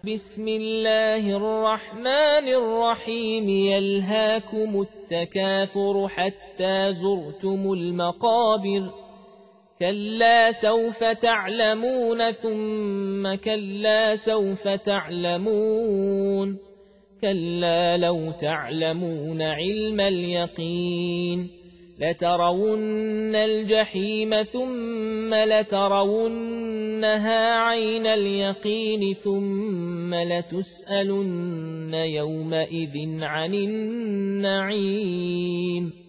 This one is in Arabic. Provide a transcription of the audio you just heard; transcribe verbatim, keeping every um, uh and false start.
بسم الله الرحمن الرحيم يلهاكم التكاثر حتى زرتم المقابر كلا سوف تعلمون ثم كلا سوف تعلمون كلا لو تعلمون علم اليقين لترون الجحيم ثم لترونها عين اليقين ثم لتسألن يومئذ عن النعيم